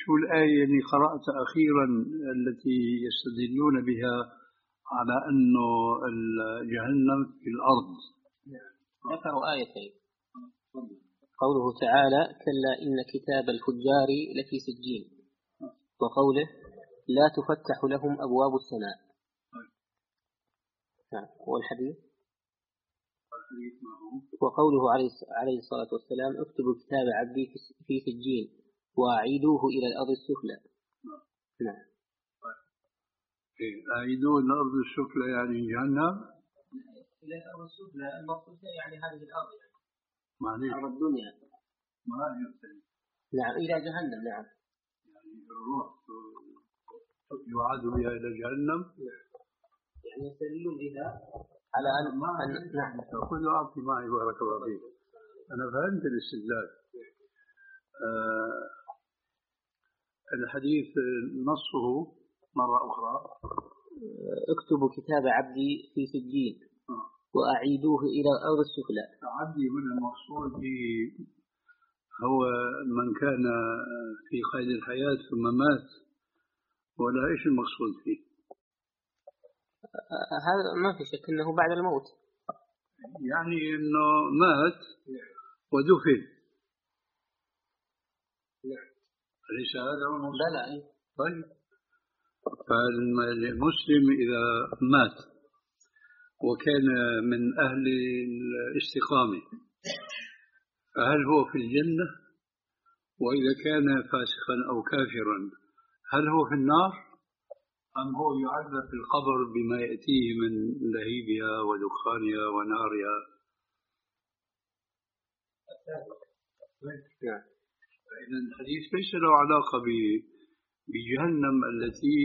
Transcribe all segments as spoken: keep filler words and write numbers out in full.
شو الآية اللي قرأت أخيرا التي يستدلون بها على أنه جهنم في الأرض؟ ذكروا آيتين، قوله تعالى كلا إن كتاب الفجار لفي سجين، وقوله لا تفتح لهم أبواب السماء. والحديث وقوله عليه الصلاة والسلام اكتبوا كتاب عبدي في سجين وأعيدوه إلى الأرض السفلى. نعم. أعيدوه إلى الأرض السفلى يعني جهنم. إلى الأرض السفلى المقصود يعني هذه الأرض، يعني أرض الدنيا. ما يمكن. نعم إلى جهنم. نعم يعني الروح يعاد بها إلى جهنم. يعني يستدلون بها على أن ما نعم خذوا أعطي معي بارك الله فيك. أنا فهمت الاستدلال. آه الحديث نصه مرة أخرى اكتبوا كتاب عبدي في سجين وأعيدوه إلى الأرض السفلى. عبدي من المقصود به هو من كان في قيد الحياة ثم مات، ولا إيش المقصود فيه؟ هذا ما في شك أنه بعد الموت، يعني أنه مات ودفن. أليس هذا هو المقصود؟ بلى. طيب، فالمسلم إذا مات وكان من أهل الاستقامة فهل هو في الجنة؟ وإذا كان فاسقا أو كافرا هل هو في النار؟ أم هو يعذب في القبر بما يأتيه من لهيبها ودخانها ونارها؟ فإذا الحديث ليس له علاقة بجهنم التي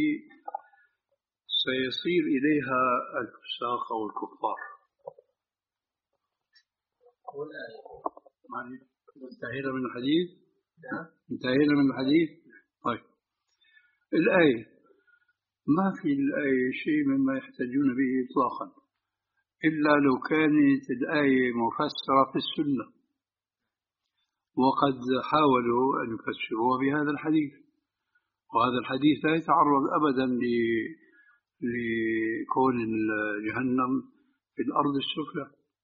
سيصير إليها الفساق أو الكفار. انتهينا من الحديث؟ انتهينا من الحديث؟ طيب، الآية ما في الآية شيء مما يحتاجون به إطلاقا، إلا لو كانت الآية مفسرة في السنة، وقد حاولوا أن يفسروها بهذا الحديث، وهذا الحديث لا يتعرض أبدا لكون جهنم في الأرض السفلى،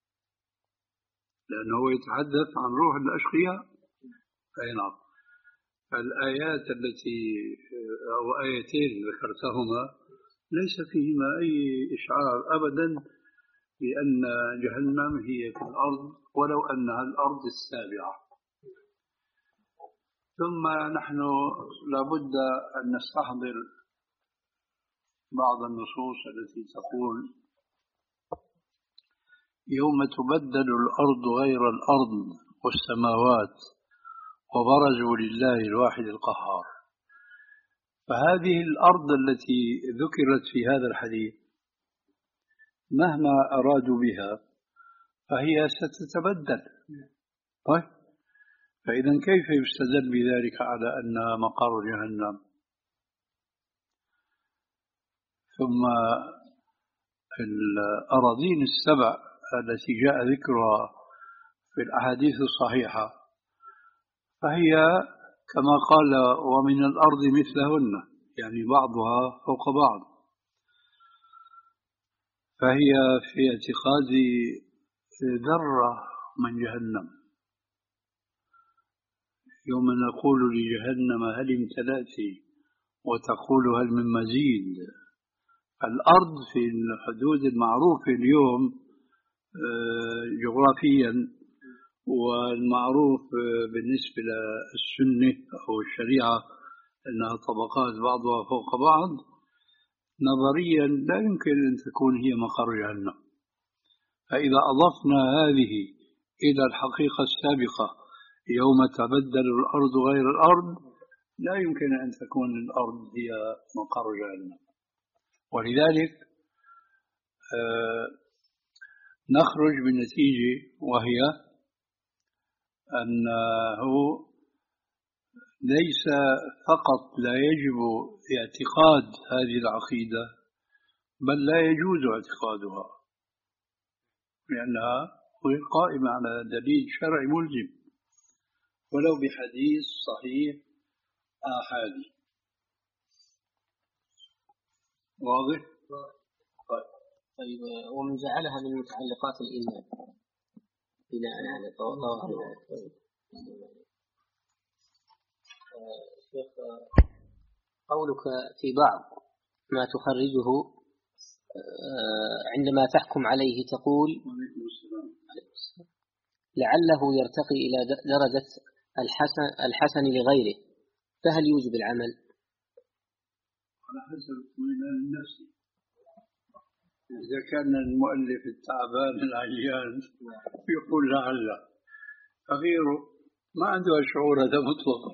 لأنه يتحدث عن روح الأشقياء. أي نعم. الآيات التي أو آيتين ذكرتهما ليس فيهما أي إشعار أبدا بأن جهنم هي في الأرض، ولو أنها الأرض السابعة. ثم نحن لابد أن نستحضر بعض النصوص التي تقول يوم تبدل الأرض غير الأرض والسماوات وبرزوا لله الواحد القهار. فهذه الأرض التي ذكرت في هذا الحديث مهما أرادوا بها فهي ستتبدل. طيب، فإذا كيف يستدل بذلك على أنها مقر جهنم؟ ثم الأراضين السبع التي جاء ذكرها في الأحاديث الصحيحة فهي كما قال ومن الأرض مثلهن، يعني بعضها فوق بعض. فهي في اعتقادي ذرة من جهنم. يوم نقول لجهنم هل امتلأت وتقول هل من مزيد. الأرض في الحدود المعروفة اليوم جغرافيا والمعروف بالنسبة للسنة أو الشريعة أنها طبقات بعضها فوق بعض، نظريا لا يمكن أن تكون هي مقر جهنم. فإذا أضفنا هذه إلى الحقيقة السابقة يوم تبدل الأرض غير الأرض، لا يمكن أن تكون الأرض هي مقر جهنم. ولذلك آه نخرج بالنتيجة، وهي أنه ليس فقط لا يجب اعتقاد هذه العقيدة، بل لا يجوز اعتقادها، لأنها غير قائمة على دليل شرعي ملزم ولو بحديث صحيح آحادي. واضح؟ طيب، ومن جعلها من متعلقات الإيمان بناء على ظواهر شيخ، قولك في بعض ما تخرجه عندما تحكم عليه تقول لعله يرتقي إلى درجة الحسن, الحسن لغيره، فهل يوجب العمل؟ على حسب اطمئنان النفس. إذا كان المؤلف التعبان العيان يقول لعل، فغيره ما عنده شعور هذا مطلقا.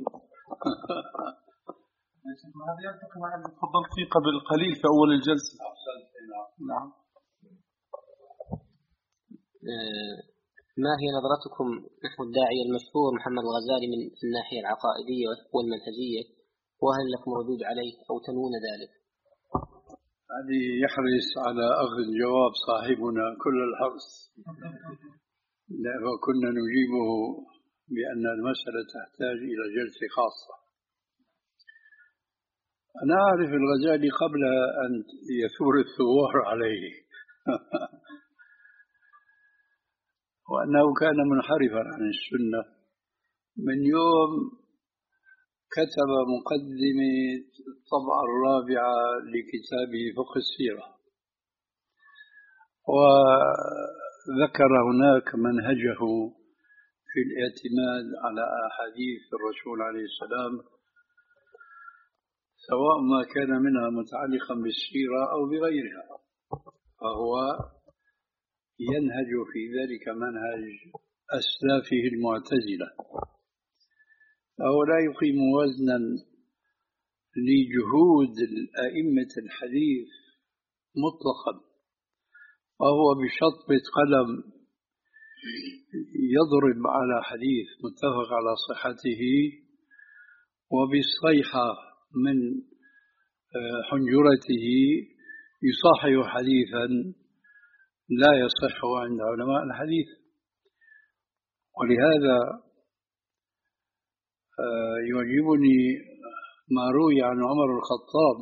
هذا يلتقي مع اللي تفضلت فيه قبل قليل في أول الجلسة. نعم. ما هي نظرتكم نحو الداعية المشهور محمد الغزالي من الناحية العقائدية والمنهجية، وهل لكم ردود عليه أو تنوون ذلك؟ هذه يحرص على أخذ جواب صاحبنا كل الحرص، وكنا نجيبه بأن المسألة تحتاج إلى جلسة خاصة. أنا أعرف الغزالي قبل أن يثور الثوار عليه وأنه كان منحرفا عن السنة من يوم كتب مقدمة الطبعة الرابعة لكتابه فقه السيرة، وذكر هناك منهجه في الاعتماد على أحاديث الرسول عليه السلام، سواء ما كان منها متعلقا بالسيرة أو بغيرها، فهو ينهج في ذلك منهج أسلافه المعتزلة، فهو لا يقيم وزنا لجهود الأئمة الحديث مطلقا، وهو بشطبة قلم يضرب على حديث متفق على صحته وبالصيحة من حنجرته يصحح حديثا لا يصح عند علماء الحديث. ولهذا يعجبني ما روي عن عمر الخطاب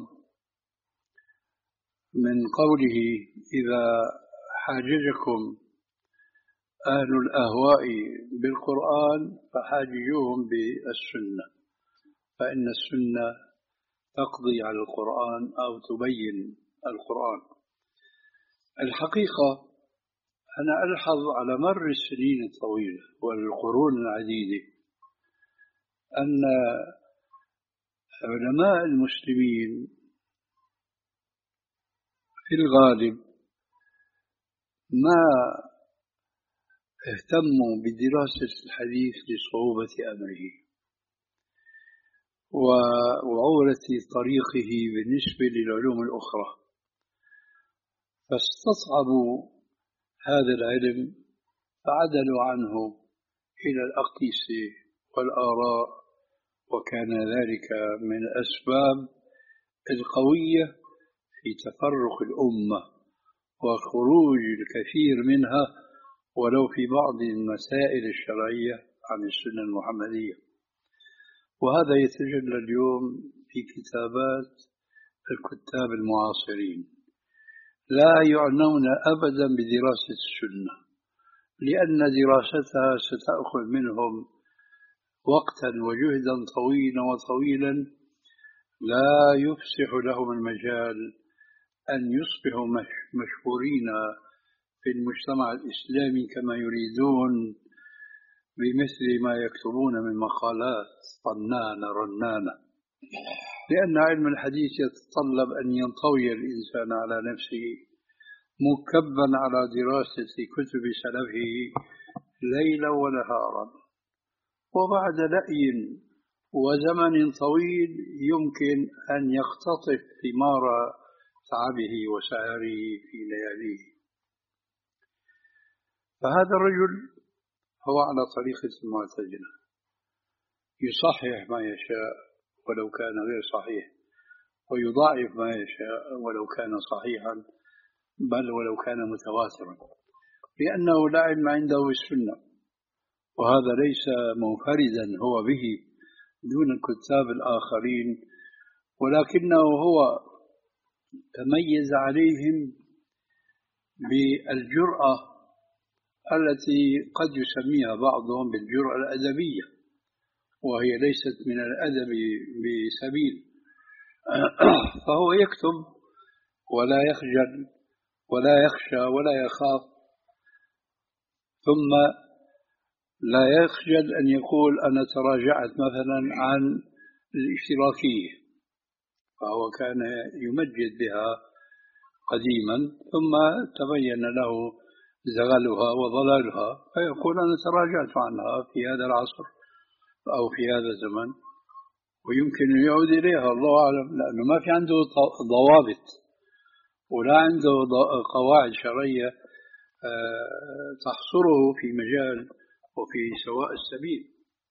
من قوله إذا حاججكم أهل الأهواء بالقرآن فحاججوهم بالسنة، فإن السنة تقضي على القرآن أو تبين القرآن. الحقيقة أنا ألحظ على مر السنين الطويلة والقرون العديدة أن علماء المسلمين في الغالب ما اهتموا بدراسة الحديث لصعوبة أمره وعورة طريقه بالنسبة للعلوم الأخرى، فاستصعبوا هذا العلم فعدلوا عنه إلى الأقيسة والآراء، وكان ذلك من الأسباب القوية في تفرق الأمة وخروج الكثير منها ولو في بعض المسائل الشرعية عن السنة المحمدية. وهذا يتجلى اليوم في كتابات الكتاب المعاصرين، لا يعنون أبدا بدراسة السنة، لأن دراستها ستأخذ منهم وقتا وجهدا طويلا وطويلا لا يفسح لهم المجال أن يصبحوا مشهورين في المجتمع الإسلامي كما يريدون بمثل ما يكتبون من مقالات طنانة رنانة، لأن علم الحديث يتطلب أن ينطوي الإنسان على نفسه مكبا على دراسة كتب سلفه ليلا ونهارا، وبعد لأي وزمن طويل يمكن أن يختطف ثمار تعبه وسهره في لياليه. فهذا الرجل هو على طريقة المعتزلة، يصحح ما يشاء ولو كان غير صحيح، ويضاعف ما يشاء ولو كان صحيحا، بل ولو كان متواترا، لأنه لا علم عنده بالسنة، وهذا ليس منفردا هو به، دون الكتاب الآخرين، ولكنه هو تميز عليهم بالجرأة التي قد يسميها بعضهم بالجرأة الأدبية، وهي ليست من الأدب بسبيل. فهو يكتب ولا يخجل ولا يخشى ولا يخاف، ثم لا يخجل أن يقول أنا تراجعت مثلا عن الاشتراكية، فهو كان يمجد بها قديما ثم تبين له زغلها وضلالها، فيقول أنا تراجعت عنها في هذا العصر أو في هذا الزمن، ويمكن يعود إليها الله أعلم، لأنه ما في عنده ضوابط ولا عنده قواعد شرعية تحصره في مجال وفي سواء السبيل.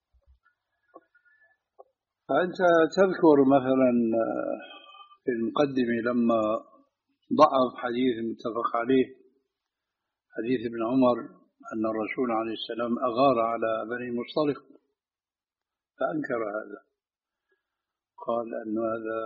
فأنت تذكر مثلا في المقدمة لما ضعف حديث متفق عليه، حديث ابن عمر أن الرسول عليه السلام أغار على بني المصطلق، فأنكر هذا، قال أن هذا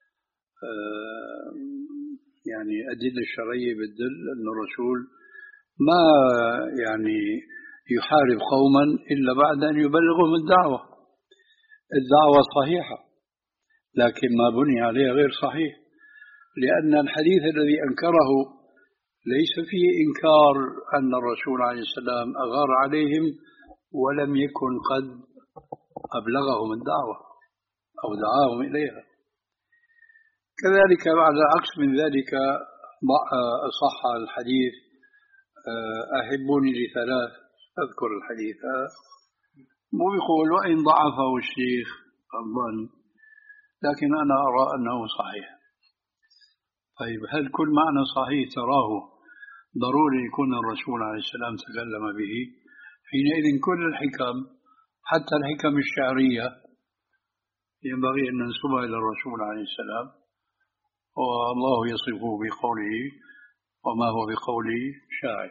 يعني أدلة الشرعية بتدل أن الرسول ما يعني يحارب قوما إلا بعد أن يبلغهم الدعوة. الدعوة صحيحة لكن ما بني عليها غير صحيح، لأن الحديث الذي أنكره ليس فيه إنكار أن الرسول عليه السلام أغار عليهم ولم يكن قد أبلغهم الدعوة أو دعاهم إليها. كذلك على العكس من ذلك صح الحديث أحبوني لثلاث، أذكر الحديث مو بيقول وإن ضعفه الشيخ الألباني، لكن أنا أرى أنه صحيح. طيب هل كل معنى صحيح تراه ضروري يكون الرسول عليه السلام تكلم به؟ حينئذ كل الحكم حتى الحكم الشعرية ينبغي أن ننسبها إلى الرسول عليه السلام، والله يصفه بقوله وما هو بقول شاعر.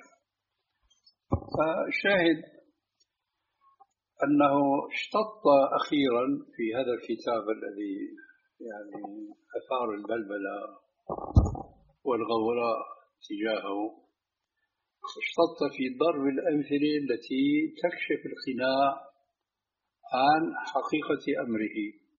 فالشاهد أنه اشتط أخيرا في هذا الكتاب الذي يعني أثار البلبلة والغوراء تجاهه، اشتط في ضرب الأمثلة التي تكشف القناع عن حقيقة أمره.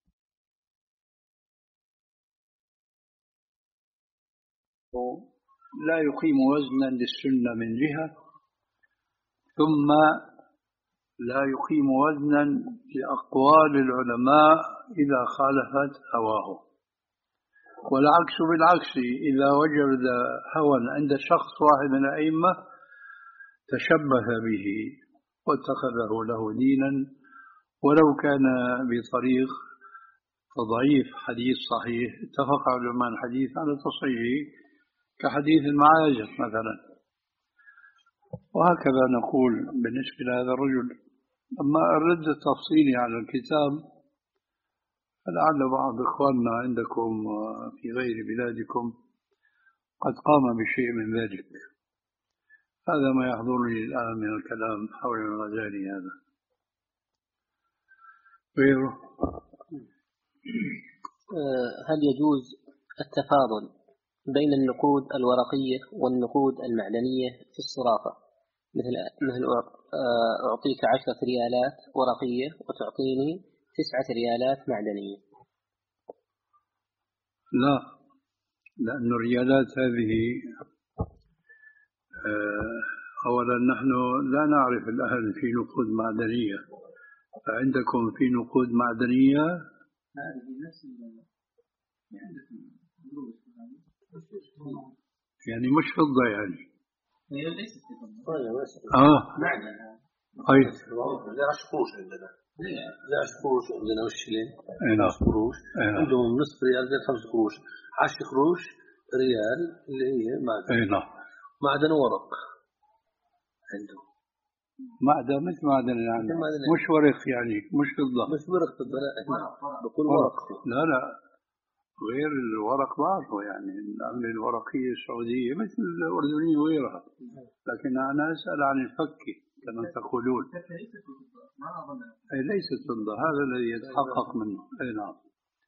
لا يقيم وزنا للسنة من جهة، ثم لا يقيم وزنا لأقوال العلماء إذا خالفت هواه، والعكس بالعكس، إذا وجد هوى عند شخص واحد من الأئمة تشبه به واتخذه له دينا، ولو كان بطريق تضعيف حديث صحيح اتفق علماء الحديث على تصحيحه كحديث المعاجر مثلا. وهكذا نقول بالنسبة لهذا الرجل. أما الرد التفصيلي على الكتاب فلعل بعض إخواننا عندكم في غير بلادكم قد قام بشيء من ذلك. هذا ما يحضرني الآن من الكلام حول الغزالي. هذا غيره. هل يجوز التفاضل بين النقود الورقية والنقود المعدنية في الصرافة، مثل مثل أعطيك عشرة ريالات ورقية وتعطيني تسعة ريالات معدنية؟ لا، لأن الريالات هذه أولا نحن لا نعرف الآن في نقود معدنية، فعندكم في نقود معدنية؟ هذه نفس يعني مش فضة يعني؟ هي ليست فضة. آه معدن. طيب. زي عشر قروش عندنا. زي عشر قروش عندنا والشلين. أي نعم. قروش. عندهم نصف ريال زي خمس قروش. عشر قروش ريال اللي هي معدن. أي نعم. معدن ورق. عندهم. معدن مثل معدن يعني. مش ورق يعني، مش فضة. مش ورق فضة لا. بقول ورق. لا لا. غير الورق بعضه يعني العملة الورقية السعودية مثل الأردنية وغيرها، لكن أنا أسأل عن الفكة كما تقولون. أي ليست فضة، هذا الذي يتحقق منه. أي نعم.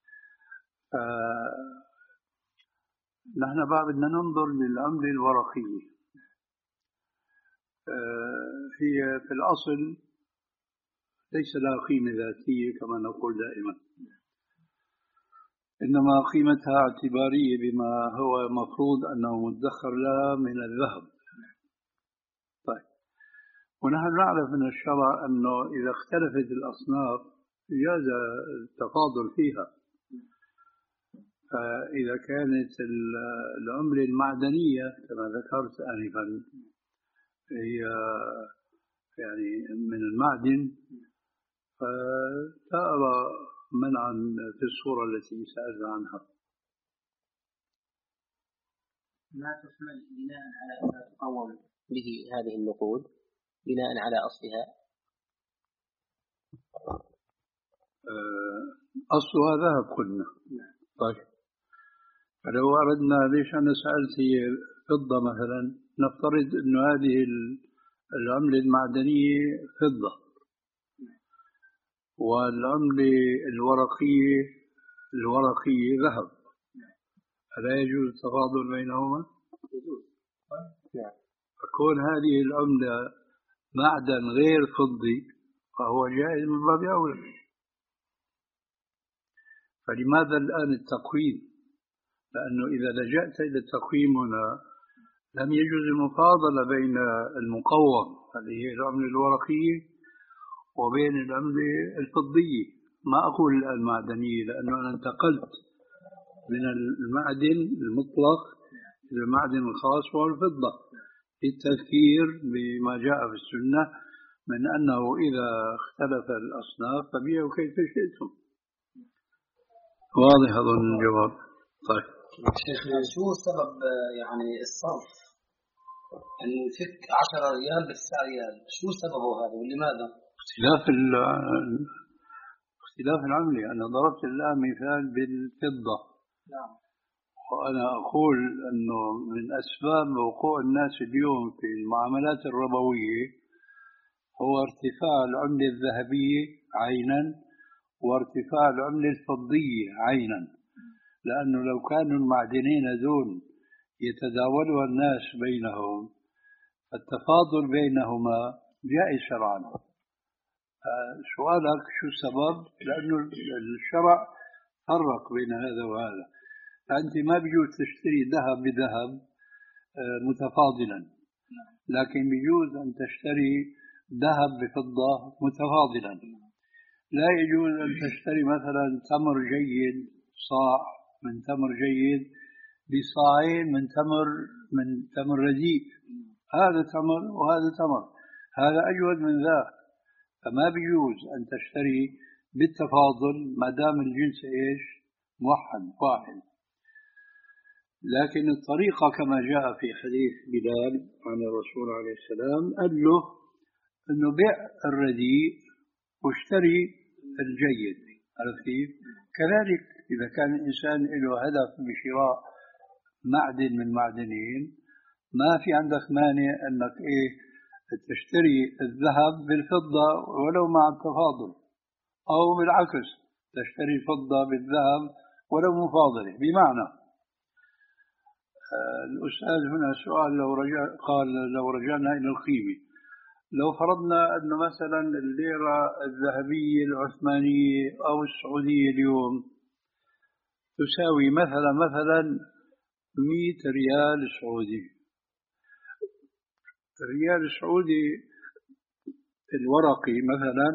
نحن بعد بدنا ننظر للعملة الورقية. هي في الأصل ليس لها قيمة ذاتية كما نقول دائما، إنما قيمتها اعتبارية بما هو مفروض أنه مدخر لها من الذهب. طيب، ونحن نعرف من الشرع أنه إذا اختلفت الأصناف جاز التفاضل فيها. فإذا كانت العملة المعدنية كما ذكرت آنفا هي يعني من المعدن، فلا أرى منعا في الصورة التي سألت عنها. ما تحمل بناء على ما تقوم به هذه النقود بناء على أصلها؟ أصلها ذهب قلنا. طيب، فلو أردنا، ليش أنا سألت هي فضة مثلا، نفترض أن هذه العملة المعدنية فضة والعملة الورقية الورقية ذهب، ألا يجوز التفاضل بينهما؟ يجوز. فكون هذه العملة معدن غير فضي فهو جائز من باب أولى. فلماذا الآن التقويم؟ لأنه إذا لجأت إلى التقويم هنا لم يجوز المفاضلة بين المقوم هذه هي العملة الورقية وبين العملة الفضية. ما أقول الآن معدنية، لأنه أنا انتقلت من المعدن المطلق إلى المعدن الخاص وهو الفضة، للتذكير بما جاء في السنة من أنه إذا اختلف الأصناف فبيعوا كيف شئتم. واضح أظن الجواب. طيب شيخنا، شو سبب يعني الصرف أن نفك عشرة ريال بتسعة ريال؟ شو سببه هذا ولماذا؟ اختلاف اختلاف العملة. أنا ضربت الآن مثال بالفضة. نعم. وأنا أقول أنه من أسباب وقوع الناس اليوم في المعاملات الربوية هو ارتفاع العملة الذهبية عينا وارتفاع العملة الفضية عينا، لأنه لو كانوا المعدنين دون يتداولها الناس بينهم التفاضل بينهما جائز شرعا. سؤالك شو السبب؟ لأنه الشرع فرق بين هذا وهذا. فأنت ما بيجوز تشتري ذهب بذهب متفاضلا، لكن بيجوز أن تشتري ذهب بفضة متفاضلا. لا يجوز أن تشتري مثلا تمر جيد، صاع من تمر جيد بصاعين من تمر من تمر رديء. هذا تمر وهذا تمر، هذا أجود من ذا. فما بيجوز أن تشتري بالتفاضل ما دام الجنس إيش موحد واحد. لكن الطريقة كما جاء في حديث بلال عن الرسول عليه السلام قال له أنه بيع الرديء واشتري الجيد. عرفت كيف؟ كذلك إذا كان الإنسان له هدف بشراء معدن من معدنين ما في عندك مانع أنك إيه تشتري الذهب بالفضة ولو مع التفاضل، أو بالعكس تشتري الفضة بالذهب ولو مفاضلة. بمعنى الأستاذ هنا سؤال لو رجع قال لو رجعنا إلى القيمة، لو فرضنا أن مثلا الليرة الذهبية العثمانية أو السعودية اليوم تساوي مثلا مثلا مئة ريال سعودي. الريال السعودي الورقي مثلا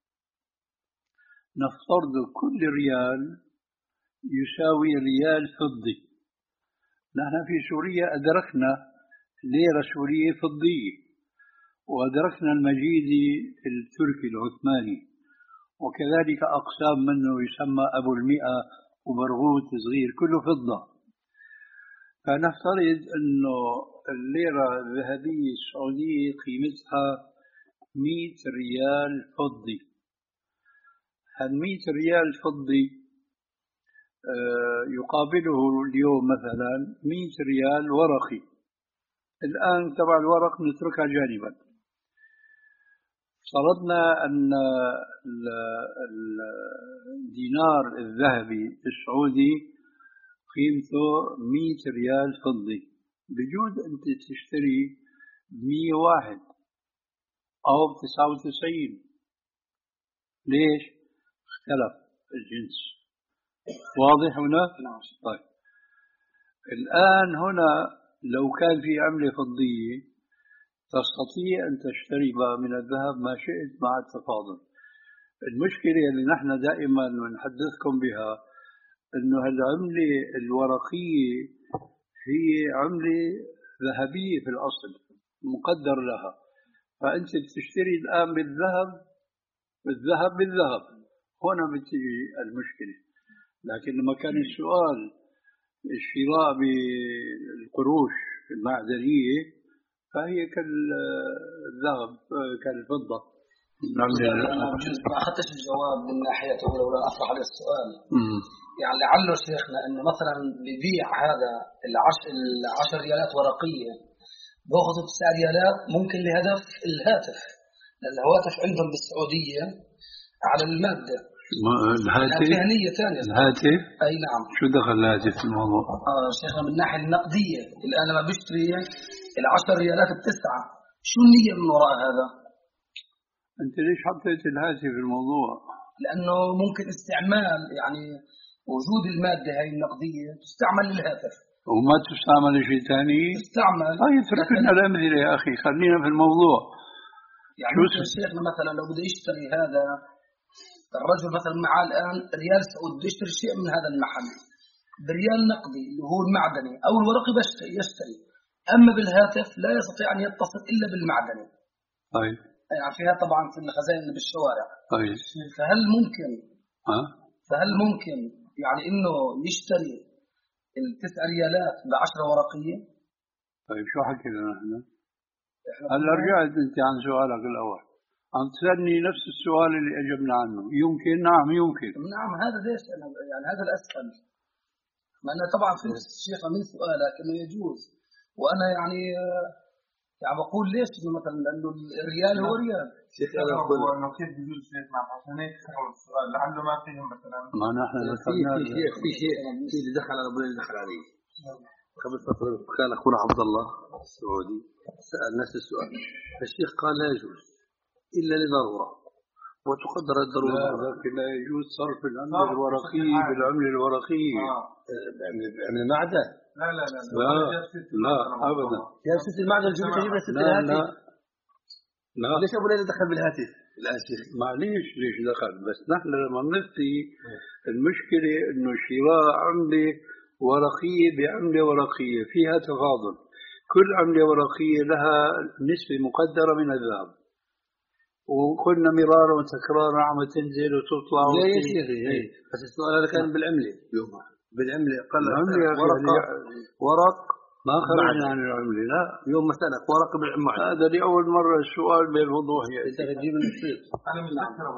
نفترض كل ريال يساوي ريال فضي. نحن في سوريا أدركنا ليرة سورية فضية، وأدركنا المجيدي التركي العثماني، وكذلك أقسام منه يسمى أبو المئة وبرغوث صغير كله فضة. فنفترض أنه الليرة الذهبية السعودية قيمتها مئة ريال فضي. هال مئة ريال فضي يقابله اليوم مثلا مئة ريال ورقي. الآن تبع الورق نتركها جانبا. فرضنا أن الدينار الذهبي السعودي قيمته مئة ريال فضي، بجوز أنت تشتري مئة وواحد أو تسعة وتسعين. ليش؟ اختلف الجنس. واضح هنا؟ نعم. طيب الآن هنا لو كان في عملة فضية تستطيع أن تشتري بقى من الذهب ما شئت مع التفاضل. المشكلة اللي نحن دائما نحدثكم بها أنه العملة الورقية هي عملة ذهبية في الأصل مقدر لها، فأنت بتشتري الآن بالذهب بالذهب بالذهب، هنا بتجي المشكلة. لكن لما كان السؤال الشراء بالقروش المعدنية فهي كالذهب كالفضة. نعم. ما أخذتش الجواب من ناحية أولى ولا أطرح على السؤال. مم. يعني لعله شيخنا أنه مثلا ببيع هذا العشر العشر ريالات ورقية بأخذ تسع ريالات ممكن لهدف الهاتف، لأن الهواتف عندهم بالسعودية على المادة الهاتف فيها نية ثانية. الهاتف أي نعم. شو دخل الهاتف في الموضوع؟ آه شيخنا من الناحية النقدية الآن لما بشتري العشر ريالات التسعة شو النية من وراء هذا؟ أنت ليش حطيت الهاتف في الموضوع؟ لأنه ممكن استعمال يعني وجود المادة هاي النقدية تستعمل للهاتف وما تستعمل شيء ثاني. تستعمل. طيب اتركنا الأمثلة يا أخي، خلينا في الموضوع. يعني مثل شيخنا مثلا لو بده يشتري هذا الرجل مثلا معاه الآن ريال سعودي بده يشتري شيء من هذا المحل بريال نقدي اللي هو المعدني أو الورقي يشتري، أما بالهاتف لا يستطيع أن يتصل إلا بالمعدني. طيب يعني فيها طبعا في الخزائن بالشوارع. طيب فهل ممكن ها؟ فهل ممكن يعني إنه يشتري التسع ريالات بعشرة ورقية؟ طيب شو حكينا نحن؟ هلا رجعت أنت عن سؤالك الأول، عم تسألني نفس السؤال اللي أجبنا عنه. يمكن؟ نعم يمكن. نعم هذا ليش أنا يعني هذا الأسهل. ما أنا طبعا في الشيخ من سؤالك إنه يجوز، وأنا يعني يعني بقول ليش مثلا لأنه الريال هو ريال. شيخ أنا أقول إنه كيف بيجوز شيخ نعم عشان هيك سأل السؤال لعله ما فيهم مثلا. ما نحن في في شيء في شيء في اللي دخل على أبوي اللي دخل عليه قبل فترة كان أخونا عبد الله السعودي سأل نفس السؤال، الشيخ قال لا يجوز إلا لضرورة وتقدر الضرورة. لا لكن لا يجوز صرف العملة الورقية بالعملة الورقية. آه. بعمل معدن. لا لا لا لا لا أبدا. جالسة المعدن جبت جبنا ست الهاتف. لا ليش أبو ليلى دخل بالهاتف الآن شيخ؟ معليش ليش دخل، بس نحن لما نفتي المشكلة إنه شراء عملة ورقية بعملة ورقية فيها تفاضل، كل عملة ورقية لها نسبة مقدرة من الذهب، وقلنا مرارا وتكرارا عم تنزل وتطلع. لا يا شيخي بس السؤال هذا كان بالعملة يومها بالعملة قال ورق ورق ما خرجنا عن العملة. لا يوم مسألة ورق بالعملة هذا لأول مرة السؤال بالوضوح يعني تجيب الشيء. أنا من ذكره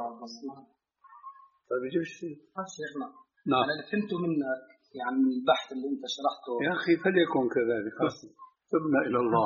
طيب يجيب الشيء. شيخنا نعم. أنا اللي فهمته منك يعني من البحث اللي أنت شرحته يا أخي فليكن كذلك، تبنا إلى الله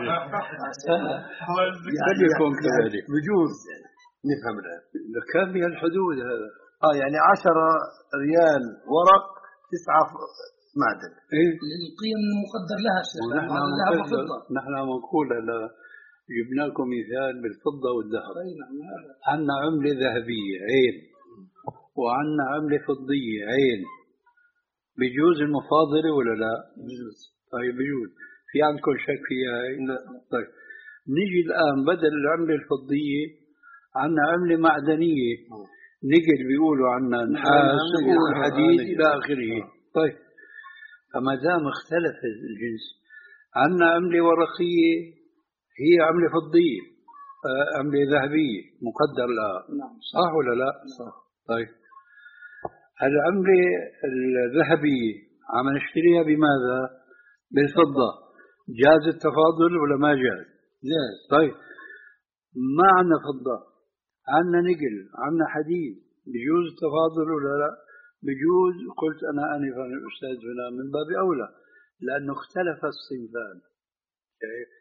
فليكن كذلك بجوز نفهم الآن إذا كان بها الحدود هذا. آه يعني عشرة ريال ورق تسعة معدن. إيه القيم المقدر لها شيخ. نحن نقول لا جبنا لكم مثال بالفضة والذهب. عندنا عملة ذهبية عين وعندنا عملة فضية عين، بيجوز المفاضلة ولا لا؟ بجوز. طيب بيجوز. في عندكم شك فيها هاي؟ لا. طيب نيجي الآن بدل العملة الفضية عندنا عملة معدنية، نقل بيقولوا عنا نحاس وحديد إلى آخره. طيب فما دام اختلف الجنس، عندنا عملة ورقية هي عملة فضية عملة ذهبية مقدر لها، صح ولا لا؟ صح. طيب العملة الذهبية عم نشتريها بماذا؟ بالفضة، جاز التفاضل ولا ما جاز؟ جاز. طيب ما عندنا فضة، عندنا نقل، عندنا حديد، بجوز التفاضل ولا لا؟ بجوز. قلت أنا آنفا الأستاذ هنا من باب أولى لأنه اختلف الصنفان.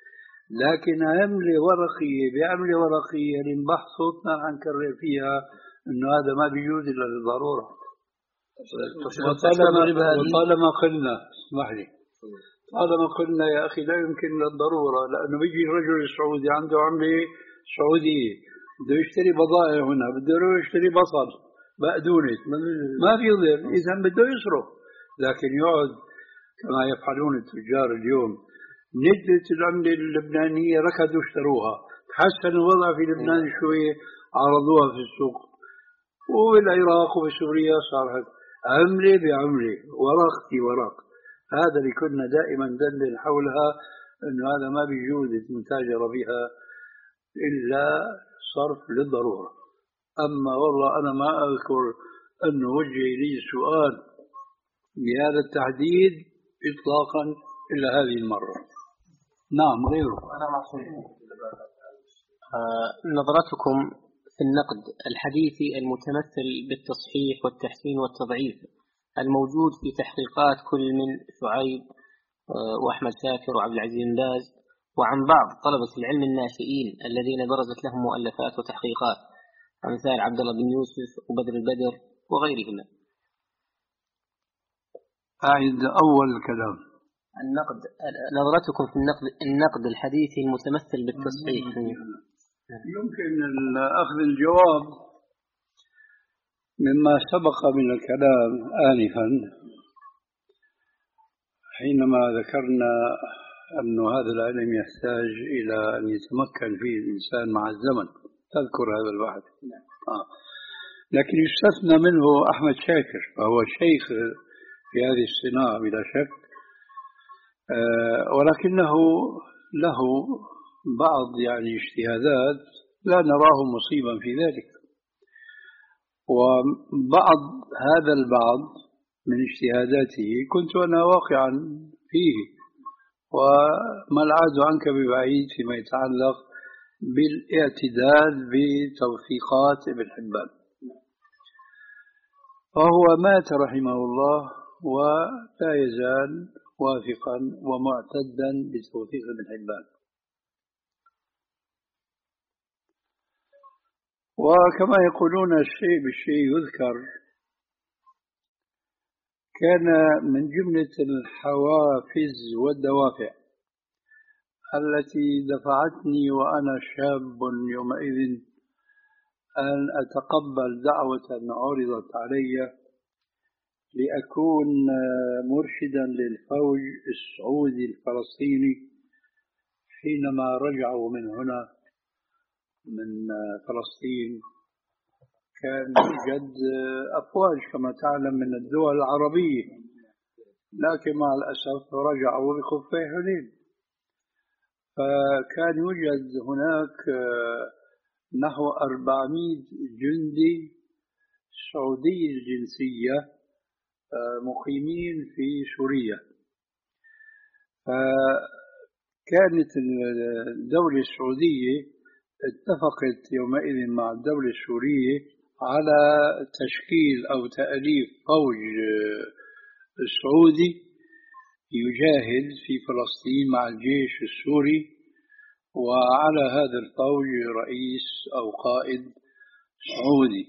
لكن عملة ورقية بعملة ورقية نبح صوتنا نكرر فيها إنه هذا ما بيجوز إلا للضرورة. وطالما, وطالما قلنا اسمح لي طالما قلنا يا أخي لا يمكن للضرورة، لأنه بيجي الرجل السعودي عنده عملة سعودية بده يشتري بضائع هنا، بده يشتري بصل بقدونس ما بيقدر، إذا بده يصرف. لكن يقعد كما يفعلون التجار اليوم، نزلت العملة اللبنانية ركضوا اشتروها، تحسن الوضع في لبنان شوية عرضوها في السوق، وبالعراق وبسوريا صارت عملة بعملة ورق في ورق. هذا اللي كنا دائما ندلل حولها، انه هذا ما بيجوز المتاجرة بها الا صرف للضرورة. اما والله انا ما اذكر انه وجه لي سؤال بهذا التحديد اطلاقا الا هذه المرة. نعم غيره. انا مع آه نظرتكم في النقد الحديثي المتمثل بالتصحيح والتحسين والتضعيف الموجود في تحقيقات كل من شعيب وأحمد شاكر وعبد العزيز بن باز، وعن بعض طلبة العلم الناشئين الذين برزت لهم مؤلفات وتحقيقات أمثال عبد الله بن يوسف وبدر البدر وغيرهم. أعد أول كلام. النقد نظرتكم في النقد النقد الحديثي المتمثل بالتصحيح. يمكن أخذ الجواب مما سبق من الكلام آنفا حينما ذكرنا أن هذا العلم يحتاج إلى أن يتمكن فيه الإنسان مع الزمن. تذكر هذا البحث. آه. لكن يستثنى منه أحمد شاكر، فهو شيخ في هذه الصناعة بلا شك، آه ولكنه له بعض يعني اجتهادات لا نراه مصيبا في ذلك، وبعض هذا البعض من اجتهاداته كنت أنا واقعا فيه، وما العاد عنك ببعيد فيما يتعلق بالاعتدال بتوثيقات ابن حبان. فهو مات رحمه الله ولا يزال واثقا ومعتدا بتوثيق ابن حبان. وكما يقولون الشيء بالشيء يذكر، كان من جملة الحوافز والدوافع التي دفعتني وأنا شاب يومئذ أن أتقبل دعوة عرضت علي لأكون مرشدا للفوج السعودي الفلسطيني حينما رجعوا من هنا من فلسطين. كان يوجد أفواج كما تعلم من الدول العربية، لكن مع الأسف رجعوا بخفي حنين. فكان يوجد هناك نحو أربعمائة جندي سعودي الجنسية مقيمين في سوريا. فكانت الدولة السعودية اتفقت يومئذ مع الدولة السورية على تشكيل أو تأليف فوج السعودي يجاهد في فلسطين مع الجيش السوري، وعلى هذا الفوج رئيس أو قائد سعودي.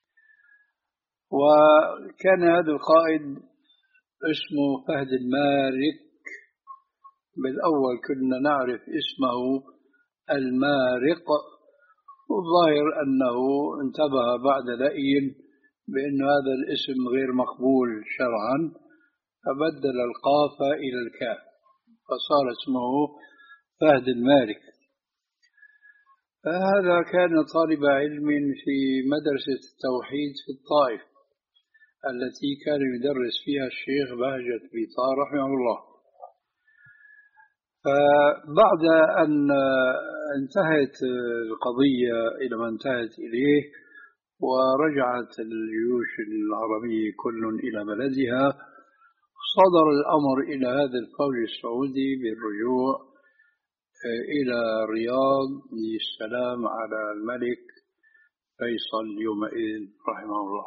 وكان هذا القائد اسمه فهد المارك، بالأول كنا نعرف اسمه المارق، والظاهر أنه انتبه بعد لئيم بأن هذا الاسم غير مقبول شرعا، فبدل القاف إلى الكاف فصار اسمه فهد المارك. فهذا كان طالب علم في مدرسة التوحيد في الطائف التي كان يدرس فيها الشيخ بهجة بيطار رحمه الله. فبعد أن انتهت القضية إلى ما انتهت إليه ورجعت الجيوش العربية كل إلى بلدها، صدر الأمر إلى هذا الفوج السعودي بالرجوع إلى الرياض للسلام على الملك فيصل يومئذ رحمه الله.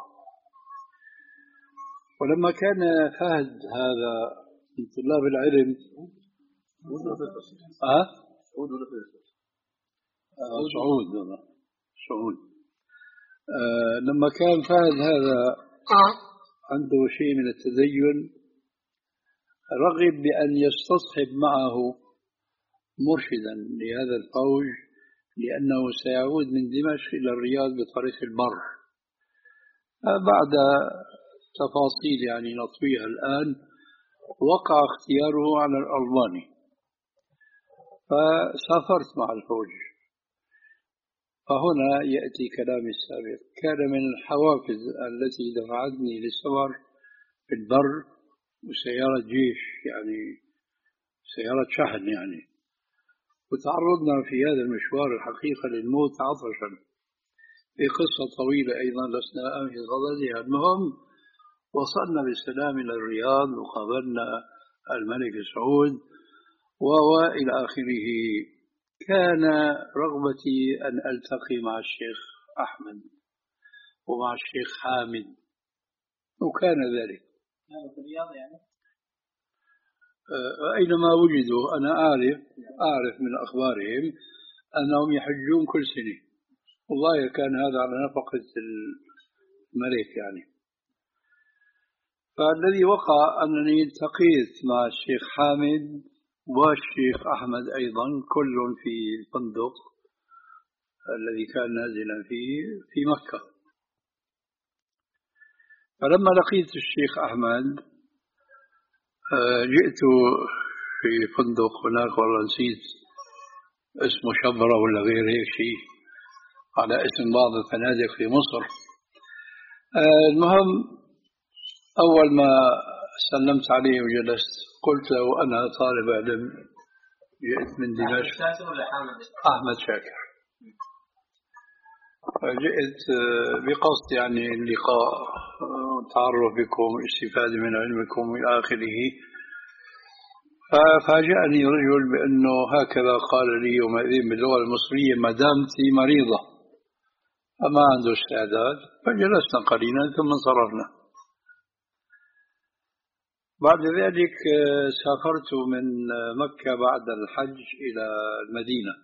ولما كان فهد هذا من طلاب العلم أه؟ سعود ولا فيصل؟ آه سعود والله سعود. آه لما كان فهد هذا عنده شيء من التدين رغب بأن يستصحب معه مرشدا لهذا الفوج لأنه سيعود من دمشق إلى الرياض بطريق البر. آه بعد تفاصيل يعني نطويها الآن وقع اختياره على الألباني، فسافرت مع الفوج. فهنا يأتي كلامي السابق. كان من الحوافز التي دفعتني للسفر في البر وسيارة جيش يعني سيارة شحن يعني، وتعرضنا في هذا المشوار الحقيقة للموت عطشا في قصة طويلة أيضا لسنا في صددها. المهم وصلنا بالسلام إلى الرياض وقابلنا الملك سعود وإلى آخره. كان رغبتي أن ألتقي مع الشيخ أحمد ومع الشيخ حامد، وكان ذلك في الرياض يعني أينما وجدوا. أنا أعرف أعرف من أخبارهم أنهم يحجون كل سنة، والله كان هذا على نفقة الملك يعني. فالذي وقع أنني التقيت مع الشيخ حامد والشيخ أحمد أيضا كل في الفندق الذي كان نازلا فيه في مكة. فلما لقيت الشيخ أحمد جئت في فندق هناك، والله نسيت اسمه شبرة ولا غير هيك شيء على اسم بعض الفنادق في مصر. المهم أول ما سلمت عليه وجلست قلت له أنا طالب علم جئت من دمشق. أحمد شاكر. جئت بقصد يعني اللقاء والتعرف بكم والاستفادة من علمكم إلى آخره. ففاجأني رجل بأنه هكذا قال لي يومئذ باللغة المصرية مدامتي مريضة فما عنده استعداد. فجلسنا قليلا ثم انصرفنا. بعد ذلك سافرت من مكة بعد الحج إلى المدينة،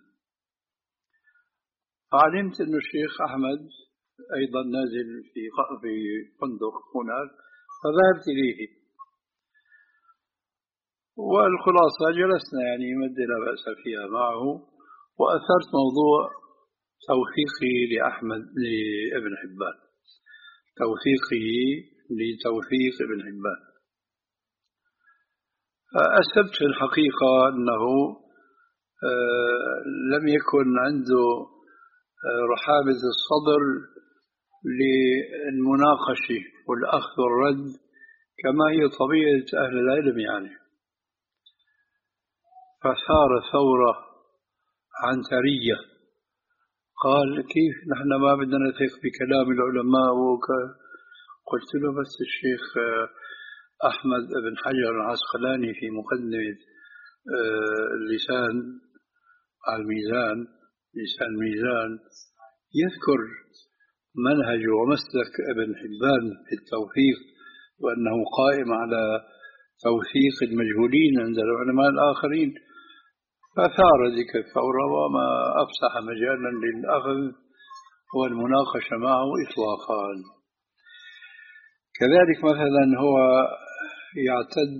فعلمت أن الشيخ أحمد أيضا نازل في في فندق هناك، فذهبت إليه. والخلاصة جلسنا يعني مدة لا بأس فيها معه، وأثرت موضوع توثيقه لأحمد لابن حبان، توثيقه لتوثيق ابن حبان. أسبت في الحقيقة أنه لم يكن عنده رحابة الصدر للمناقشة والأخذ والرد كما هي طبيعة أهل العلم يعني. فثار ثورة عنترية، قال كيف نحن ما بدنا نثق بكلام العلماء. قلت له بس الشيخ أحمد بن حجر العسقلاني في مقدمة اللسان على الميزان لسان الميزان يذكر منهج ومسلك ابن حبان في التوثيق، وأنه قائم على توثيق المجهولين عند العلماء الآخرين. فثار ذيك الثورة وما أفسح مجالا للأخذ والمناقشة معه إطلاقا. كذلك مثلا هو يعتد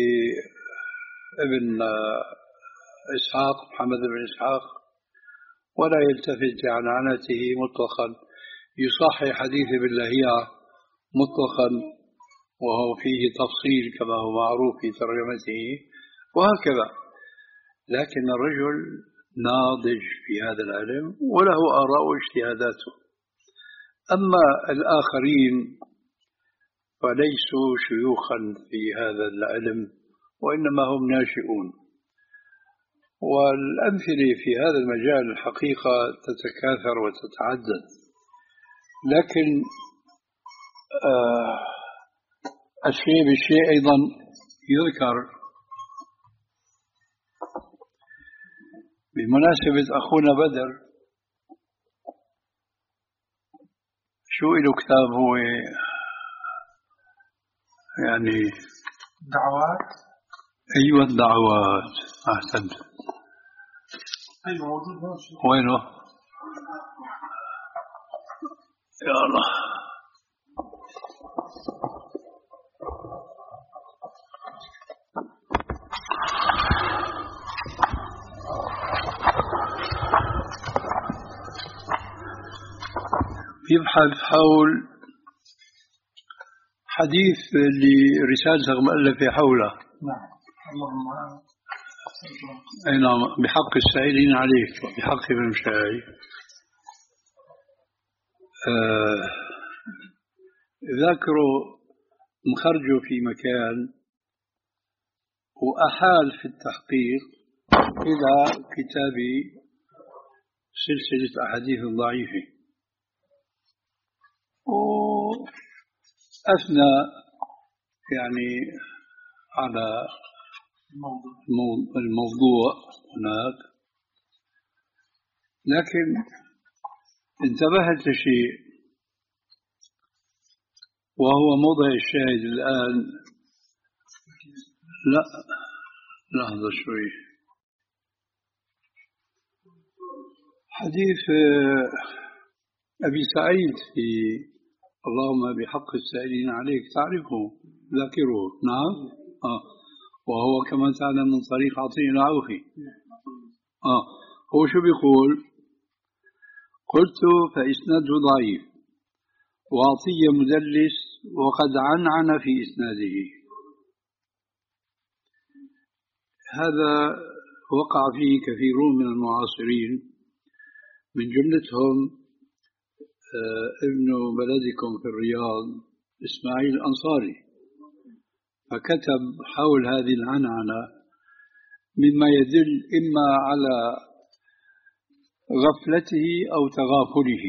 بابن إسحاق محمد بن إسحاق ولا يلتفت عن عنته مطلقا، يصحي حديث باللهيعة مطلقا وهو فيه تفصيل كما هو معروف في ترجمته وهكذا. لكن الرجل ناضج في هذا العلم وله آراء واجتهاداته. أما الآخرين فليسوا شيوخا في هذا العلم وإنما هم ناشئون. والأمثلة في هذا المجال الحقيقة تتكاثر وتتعدد، لكن آه الشيء بالشيء أيضا يذكر. بمناسبة أخونا بدر، شو له كتاب هو يعني دعوات؟ أيوة الدعوات. أحسنت. أيوة موجود هنا. وينه؟ يا الله. يبحث حول حديث لرسالة مؤلفة حوله. نعم. اللهم أي نعم. بحق السائلين عليك وبحق من شاء. آه ذاكروا مخرجه في مكان وأحال في التحقيق إلى كتاب سلسلة أحاديث ضعيفة، وأثنى يعني على الموضوع هناك، لكن انتبهت لشيء وهو موضع الشاهد الآن. لا لحظة شوي. حديث أبي سعيد في اللهم بحق السائلين عليك، تعرفه ذاكره؟ نعم. آه. وهو كما تعلم من طريق عطية العوفي. آه. هو شو بيقول؟ قلت فإسناده ضعيف وعطية مدلس وقد عنعن في إسناده. هذا وقع فيه كثيرون من المعاصرين، من جملتهم آه ابن بلدكم في الرياض إسماعيل الأنصاري، فكتب حول هذه العنعنة مما يدل إما على غفلته أو تغافله.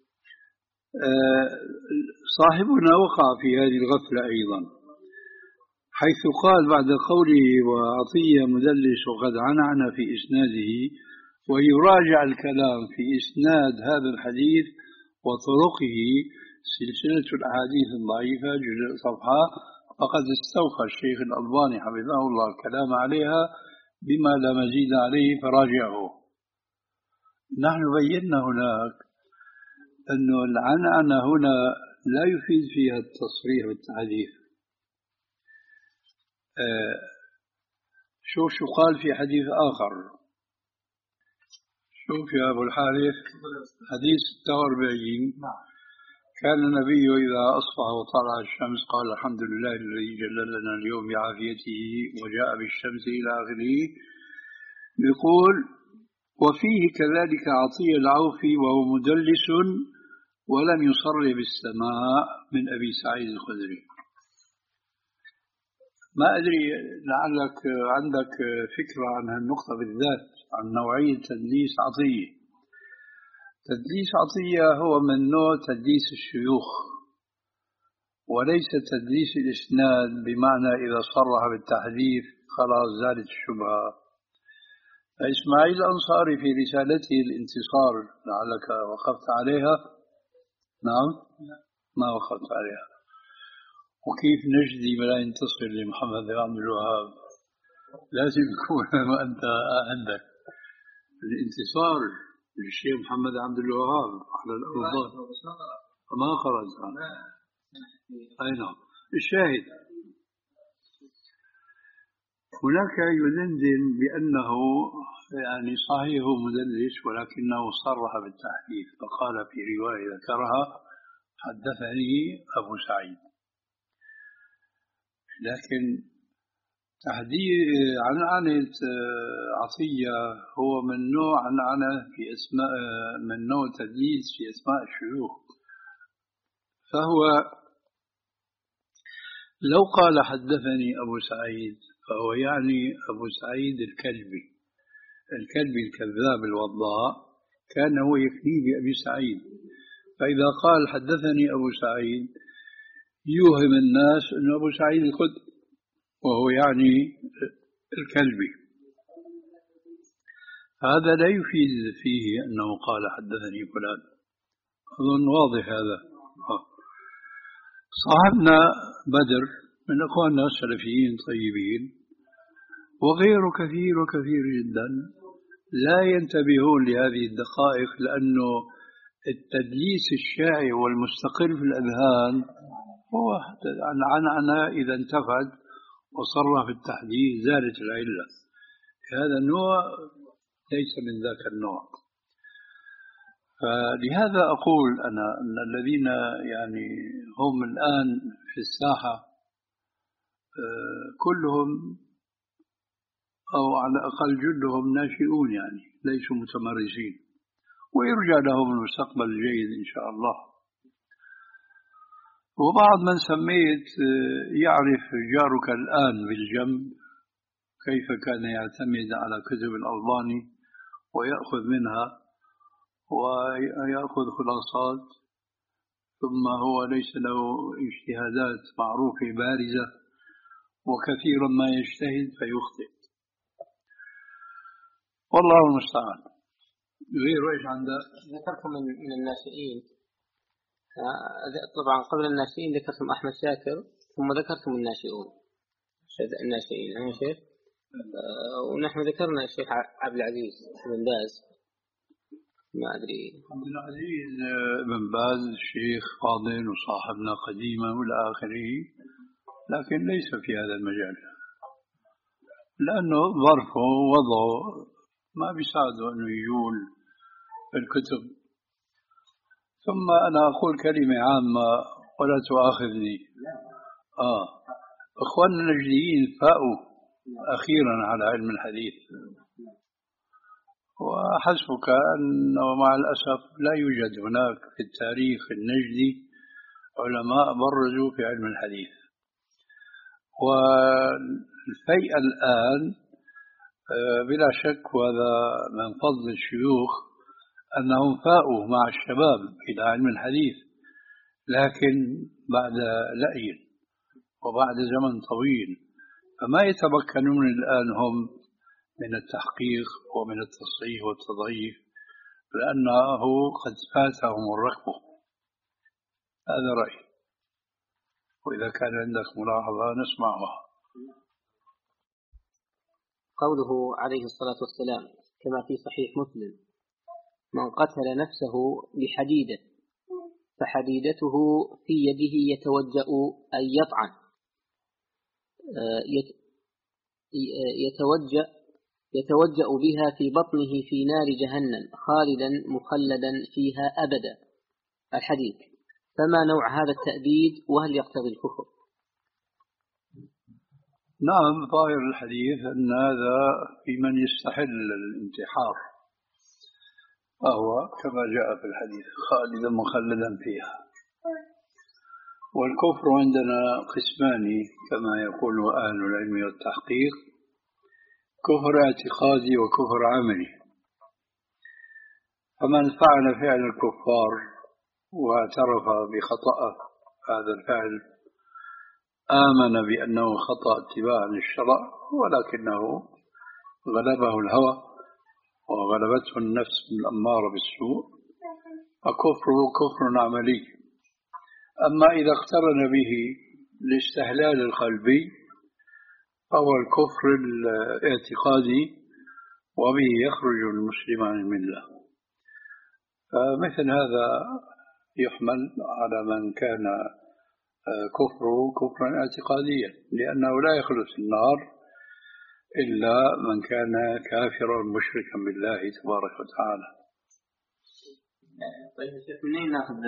آه صاحبنا وقع في هذه الغفلة أيضا، حيث قال بعد قوله وعطية مدلس وقد عنعن في إسناده، ويراجع الكلام في إسناد هذا الحديث وطرقه سلسلة الأحاديث الضعيفة جزء صفحة، فقد استوفى الشيخ الألباني حفظه الله الكلام عليها بما لا مزيد عليه، فراجعه. نحن بينا هناك أن العنعنة هنا لا يفيد فيها التصريح بالتحديث. آه شوف شو قال في حديث آخر. شوف يا أبو الحارث، حديث ستة وأربعين. كان النبي إذا أصبح وطلع الشمس قال الحمد لله الذي جللنا اليوم بعافيته وجاء بالشمس إلى آخره. يقول وفيه كذلك عطية العوفي وهو مدلس ولم يصر بالسماع من أبي سعيد الخدري. ما أدري لعلك عندك فكرة عن هالنقطة بالذات، عن نوعية تدليس عطية. تدليس عطية هو من نوع تدليس الشيوخ، وليس تدليس الإسناد بمعنى إذا صرح بالتحديث خلاص زالت الشبهة. إسماعيل الأنصاري في رسالته الانتصار لعلك وقفت عليها. نعم ما وقفت عليها. وكيف نجدي ولا ينتصر لمحمد بن عبد الوهاب؟ لازم يكون أنت عندك الانتصار للشيخ محمد عبد الوهاب على الأرض. ما خرج. أي نعم. الشاهد هناك يدندن بأنه يعني صحيح مدلس ولكنه صرح بالتحديث، فقال في رواية ذكرها حدثني أبو سعيد. لكن تحديث عنعنة عطية هو من نوع عنعنة في أسماء، من نوع تدليس في أسماء الشيوخ. فهو لو قال حدثني أبو سعيد فهو يعني أبو سعيد الكلبي، الكلبي الكذاب الوضاء، كان هو يكنيه بأبي سعيد. فإذا قال حدثني أبو سعيد يوهم الناس أن أبو سعيد الخدري، وهو يعني الكلبي. هذا لا يفيد فيه أنه قال حدثني فلان. أظن واضح هذا. صاحبنا بدر من أخواننا السلفيين طيبين وغيره كثير وكثير جدا لا ينتبهون لهذه الدقائق، لأنه التدليس الشائع والمستقر في الأذهان هو العنعنة إذا انتفت وصرح في التحديث زالت العلة. هذا النوع ليس من ذاك النوع. فلهذا أقول أنا أن الذين يعني هم الآن في الساحة كلهم أو على الأقل جلهم ناشئون، يعني ليسوا متمرسين، ويرجى لهم المستقبل الجيد إن شاء الله. وبعض من سميت يعرف جارك الآن بالجنب كيف كان يعتمد على كتب الألباني ويأخذ منها ويأخذ خلاصات، ثم هو ليس له اجتهادات معروفة بارزة، وكثيرا ما يجتهد فيخطئ، والله المستعان. غير ايش عنده؟ ذكرتم من الناشئين، طبعا قبل الناشئين ذكرتم أحمد شاكر، ثم ذكرتم الناشئون الناشئين يا شيخ، ونحن ذكرنا الشيخ عبد العزيز بن باز، ما أدري عبد العزيز بن باز شيخ فاضل وصاحبنا قديما والى آخره، لكن ليس في هذا المجال، لأنه ظرفه ووضعه ما بيساعده أنه يجول في الكتب. ثم أنا أقول كلمة عامة ولا تؤاخذني. آه إخواننا النجديين فاؤوا أخيرا على علم الحديث، وحسبك أنه مع الأسف لا يوجد هناك في التاريخ النجدي علماء برزوا في علم الحديث. والفيء الآن بلا شك، وهذا من فضل الشيوخ أنهم فاؤوا مع الشباب إلى علم الحديث، لكن بعد لأي وبعد زمن طويل، فما يتمكنون الآن هم من التحقيق ومن التصحيح والتضعيف، لأنه قد فاتهم الركب. هذا رأيي، وإذا كان عندك ملاحظة نسمعها. قوله عليه الصلاة والسلام كما في صحيح مسلم: من قتل نفسه بحديدة فحديدته في يده يتوجأ أن يطعن يتوجأ يتوجأ بها في بطنه في نار جهنم خالدا مخلدا فيها أبدا. الحديث. فما نوع هذا التأبيد، وهل يقتضي الكفر؟ نعم، ظاهر الحديث أن هذا في من يستحل الانتحار، وهو كما جاء في الحديث خالدا مخلدا فيها. والكفر عندنا قسمان كما يقول أهل العلم والتحقيق: كفر اعتقادي وكفر عملي. فمن فعل فعل الكفار واعترف بخطأ هذا الفعل، آمن بأنه خطأ اتباعا للشرع، ولكنه غلبه الهوى وغلبته النفس الأمارة بالسوء، فكفره كفر عملي. أما إذا اقترن به الاستهلال القلبي فهو الكفر الاعتقادي، وبه يخرج المسلم عن الملة. فمثل هذا يحمل على من كان كفره كفرا اعتقاديا، لأنه لا يخلص النار إلا من كان كافرا مشركا بالله تبارك وتعالى. طيب شيخ، منين ناخذ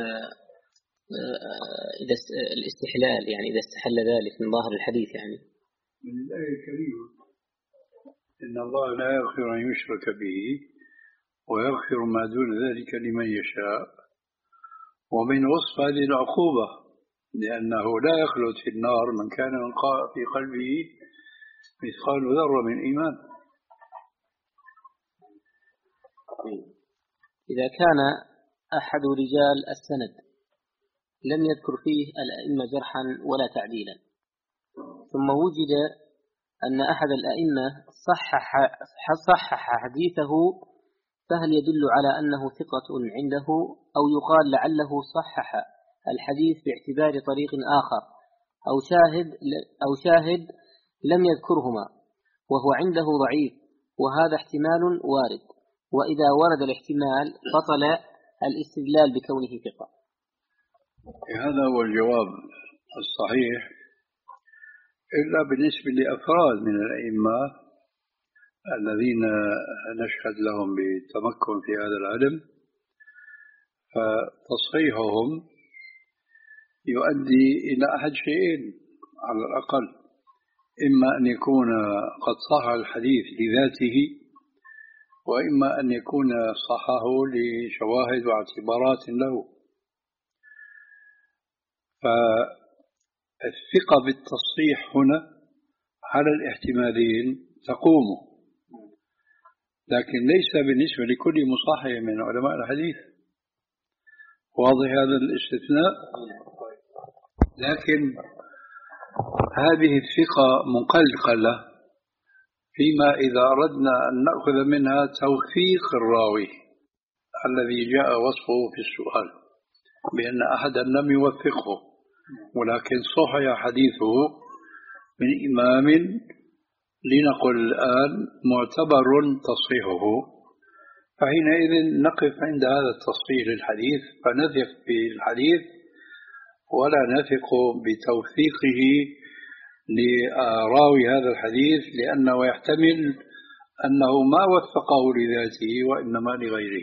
إذا الاستحلال، يعني إذا استحل ذلك من ظاهر الحديث؟ يعني من الآية الكريمة: إن الله لا يغفر أن يشرك به ويغفر ما دون ذلك لمن يشاء. ومن وصف هذه العقوبة لأنه لا يخلد في النار من كان في قلبه مثقال ذرة من إيمان. إذا كان أحد رجال السند لم يذكر فيه الأئمة جرحا ولا تعديلا، ثم وجد أن أحد الأئمة صحح صحح حديثه، فهل يدل على أنه ثقة عنده، أو يقال لعله صحح الحديث باعتبار طريق آخر، أو شاهد أو شاهد لم يذكرهما وهو عنده ضعيف، وهذا احتمال وارد؟ وإذا ورد الاحتمال بطل الاستدلال بكونه ثقة. هذا هو الجواب الصحيح، إلا بالنسبة لأفراد من الأئمة الذين نشهد لهم بالتمكن في هذا العلم، فتصحيحهم يؤدي إلى أحد شيئين على الأقل: إما أن يكون قد صح الحديث لذاته، وإما أن يكون صحه لشواهد واعتبارات له. فالثقة بالتصحيح هنا على الاحتمالين تقوم، لكن ليس بالنسبة لكل مصحح من علماء الحديث. واضح هذا الاستثناء؟ لكن هذه الثقة مقلقلة فيما إذا أردنا أن نأخذ منها توثيق الراوي الذي جاء وصفه في السؤال بأن أحدا لم يوثقه، ولكن صحح حديثه من إمام لنقل الآن معتبر تصحيحه، فحينئذ نقف عند هذا التصحيح للحديث فنثق بالحديث ولا نثق بتوثيقه لراوي هذا الحديث، لأنه يحتمل أنه ما وثقه لذاته وإنما لغيره.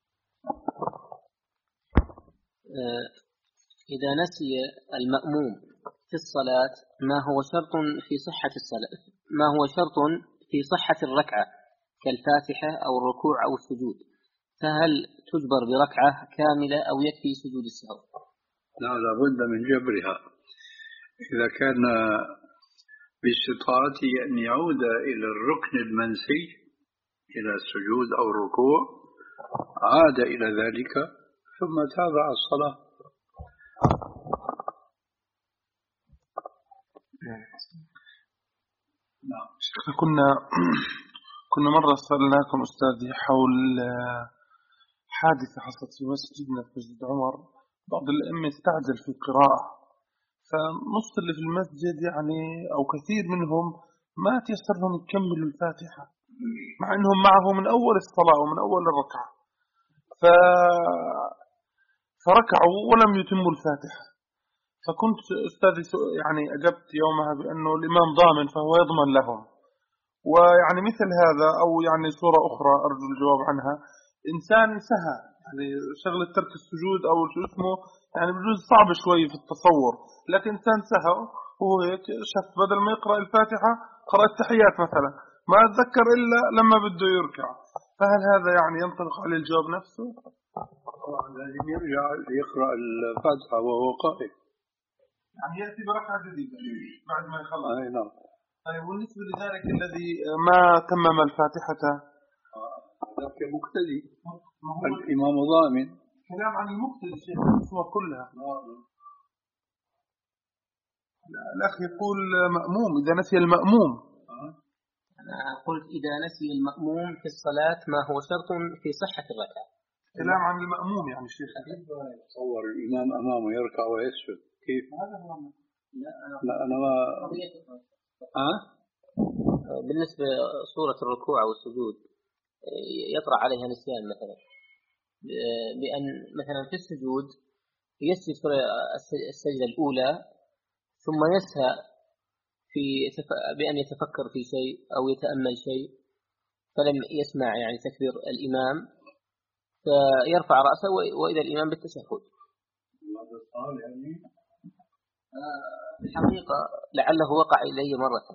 إذا نسي المأموم في الصلاة ما هو شرط في صحة الصلاة، ما هو شرط في صحة الركعة كالفاتحة أو الركوع أو السجود، فهل تجبر بركعة كاملة أو يكفي سجود السهو؟ لا، لابد من جبرها. إذا كان باستطاعته أن يعود إلى الركن المنسي إلى السجود أو الركوع عاد إلى ذلك ثم تابع الصلاة. نعم. كنا كنا مرة سألناكم أستاذي حول حادثة حصلت في مسجدنا في مسجد عمر. بعض الأئمة استعجل في القراءة، فنص اللي في المسجد يعني أو كثير منهم ما تيسر لهم يكملوا الفاتحة مع أنهم معه من أول الصلاة ومن أول الركعة، ف... فركعوا ولم يتموا الفاتحة. فكنت أستاذي يعني أجبت يومها بأنه الإمام ضامن فهو يضمن لهم. ويعني مثل هذا أو يعني صورة أخرى أرجو الجواب عنها: إنسان سهى يعني شغلة ترك السجود أو شو اسمه يعني بجوز صعب شوي في التصور، لكن إنسان سهى وهو هيك شف بدل ما يقرأ الفاتحة قرأ التحيات مثلا، ما أتذكر إلا لما بده يركع، فهل هذا يعني ينطبق على الجواب نفسه؟ لازم يرجع يقرأ الفاتحة وهو قائم، يعني يأتي بركعة جديدة بعد ما يخلص. أي نعم. طيب بالنسبة لذلك الذي ما تمم الفاتحة ذاك مقتدي، الإمام ضامن. كلام عن المقتدي شيخ الصور كلها. الأخ يقول مأموم إذا نسي المأموم. أنا قلت إذا نسي المأموم في الصلاة ما هو شرط في صحة الركعة. كلام عن المأموم يعني شيخ. تصور الإمام أمامه يركع ويسجد كيف؟ لا أنا ما أه؟ بالنسبة صورة الركوع والسجود يطرأ عليها نسيان مثلا، بأن مثلا في السجود يسجد السجدة الأولى ثم يسهى في بأن يتفكر في شيء أو يتأمل شيء فلم يسمع يعني تكبير الإمام فيرفع رأسه وإذا الإمام بالتشهد. الحقيقة لعله وقع إلي مرة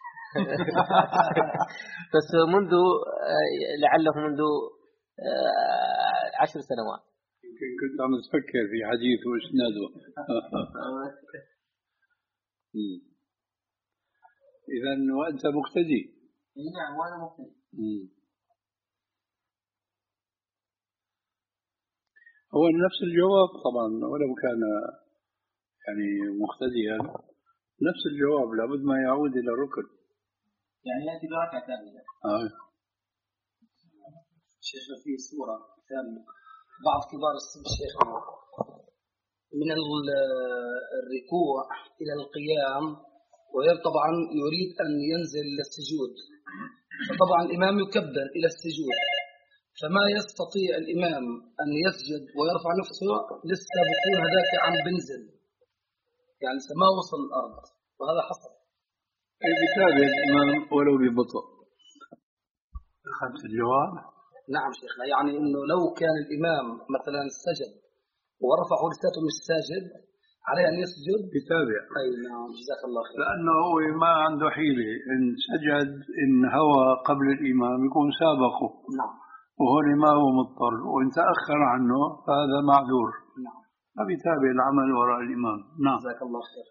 بس منذ لعله منذ عشر سنوات. يمكن كنت عم تفكر في حديث وإسناده. إذن وأنت مقتدي. نعم وأنا مقتدي. هو نفس الجواب طبعا ولو كان يعني مقتديا نفس الجواب لابد ما يعود إلى الركن. يعني يأتي بركعة ثانية. آه. شيخ في صورة ثانية بعض كبار السن شيخ من الركوع إلى القيام وطبعا يريد أن ينزل للسجود، فطبعا الإمام يكبر إلى السجود، فما يستطيع الإمام أن يسجد ويرفع نفسه لسه بيكون هذاك عم بنزل، يعني ما وصل الأرض، وهذا حصل. بيتابع الإمام ولو ببطء. أخذت الجواب؟ نعم شيخنا، يعني إنه لو كان الإمام مثلا سجد ورفع لساته مش ساجد عليه أن يسجد بيتابع. أي نعم جزاك الله خير. لأنه هو ما عنده حيلة، إن سجد إن هوى قبل الإمام يكون سابقه. نعم. وهون ما هو مضطر، وإن تأخر عنه فهذا معذور. نعم. ما بيتابع العمل وراء الإمام. نعم. جزاك الله خير.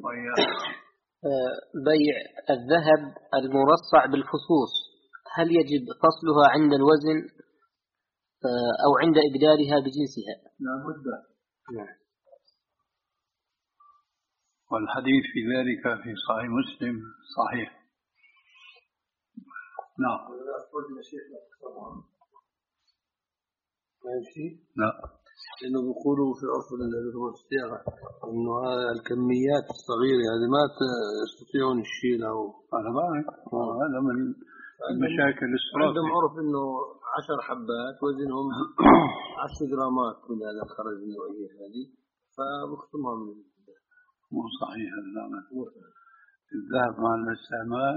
بيع الذهب المرصع بالفصوص، هل يجب فصلها عند الوزن أو عند إبدالها بجنسها؟ لا بد. نعم. والحديث في ذلك في صحيح مسلم صحيح. نعم. ماشي. لا. لأنه بيقولوا في عرف الصياغة إنه هذا الكميات الصغيرة هذه ما يستطيعون يشيلها. أنا بعرف. هذا من المشاكل الصراحة. عندهم عرف إنه عشر حبات وزنهم عشر جرامات من هذا الخرج النوعية هذه، فبختمها من الذهب. مو صحيح الزمن. الذهب مع الاستعمال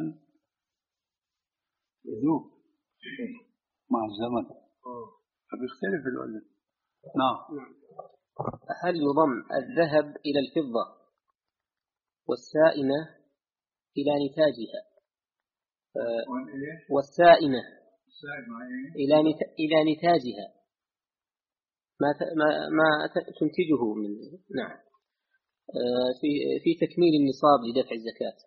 يذوب مع الزمن، فبيختلف الوزن. نعم. هل يضم الذهب إلى الفضة والسائمة إلى نتاجها؟ والسائمة إلى إلى نتاجها ما ما ما تنتجه من. نعم. في في تكميل النصاب لدفع الزكاة.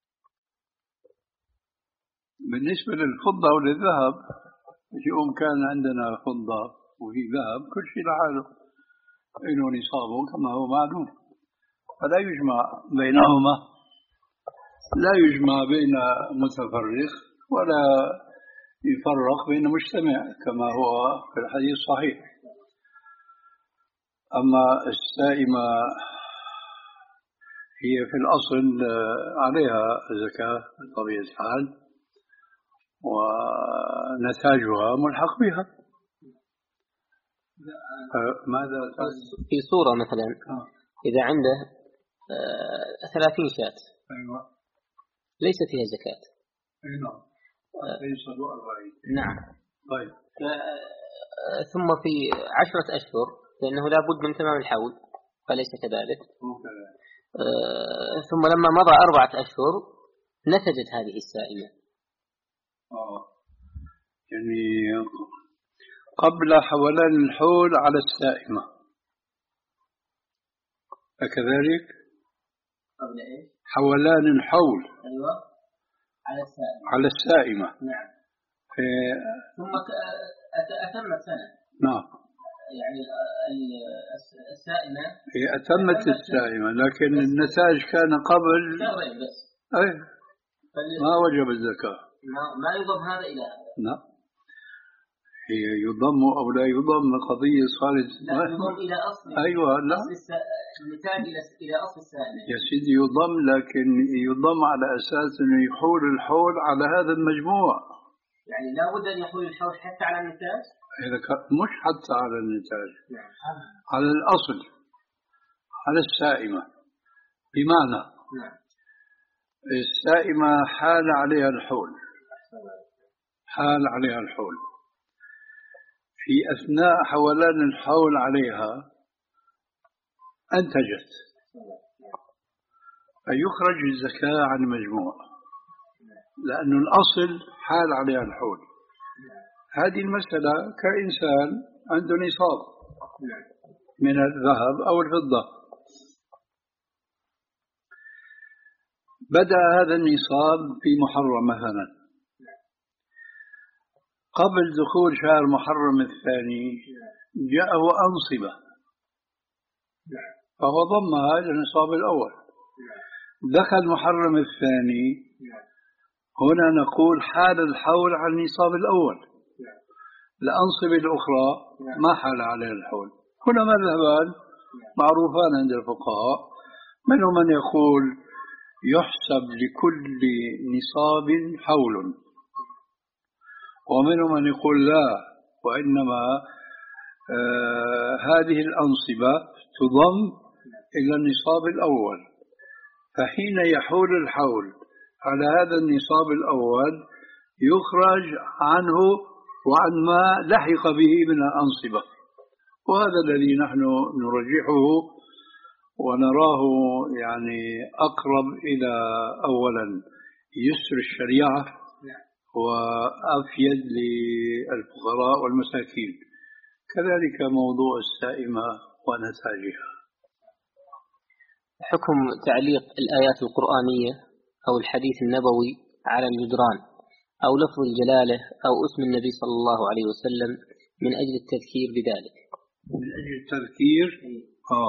بالنسبة للفضة وللذهب، يوم كان عندنا فضة وهي ذهب كل شيء لحاله إنه نصابه كما هو معلوم، فلا يجمع بينهما، لا يجمع بين متفرق ولا يفرق بين مجتمع كما هو في الحديث الصحيح. أما السائمة هي في الأصل عليها زكاة بطبيعة الحال، ونتاجها ملحق بها. ماذا في صورة مثلا إذا عنده ثلاثين شاة أيوة. ليس فيها زكاة. نعم. نعم. طيب. ثم في عشرة أشهر لأنه لا بد من تمام الحول فليس كذلك. ثم لما مضى أربعة أشهر نتجت هذه السائمة. آه. يعني قبل حولان الحول على السائمة، أكذلك؟ قبل إيه؟ حولان الحول. أيوة. على السائمة. على السائمة. نعم. في... ثم أتمت سنة. نعم. يعني السائمة هي أتمت السائمة، لكن النتاج كان قبل شهرين بس. أي ما وجب الزكاة. ما ما يضم هذا إلى هذا. لا، هي يضم أو لا يضم قضية صارت. لا يضم إلى أصل. أيوة لا. النتاج إلى إلى أصل السائمة. يا سيدي يضم، لكن يضم على أساس إنه يحول الحول على هذا المجموع. يعني لا بد أن يحول الحول حتى على النتاج. إذا مش حتى على النتاج. نعم. على الأصل، على السائمة، بمعنى نعم. السائمة حال عليها الحول، حال عليها الحول في أثناء حولان الحول عليها أنتجت، فيخرج الزكاة عن المجموع لأن الأصل حال عليها الحول. هذه المسألة كإنسان عنده نصاب من الذهب أو الفضة، بدأ هذا النصاب في محرم مثلا، قبل دخول شهر محرم الثاني جاءه أنصبة فهو ضمها للنصاب الأول. دخل محرم الثاني، هنا نقول حال الحول على النصاب الأول، الأنصبة الأخرى ما حال عليها الحول. هنا مذهبان معروفان عند الفقهاء، منهم من يقول يحسب لكل نصاب حول، ومنهم من يقول لا، وإنما آه هذه الأنصبة تضم إلى النصاب الأول، فحين يحول الحول على هذا النصاب الأول يخرج عنه وعن ما لحق به من الأنصبة، وهذا الذي نحن نرجحه ونراه يعني أقرب إلى أولا يسر الشريعة وأفيد للفقراء والمساكين، كذلك موضوع السائمة ونتاجها. حكم تعليق الآيات القرآنية أو الحديث النبوي على الجدران أو لفظ الجلالة أو اسم النبي صلى الله عليه وسلم من أجل التذكير بذلك. من أجل التذكير آه.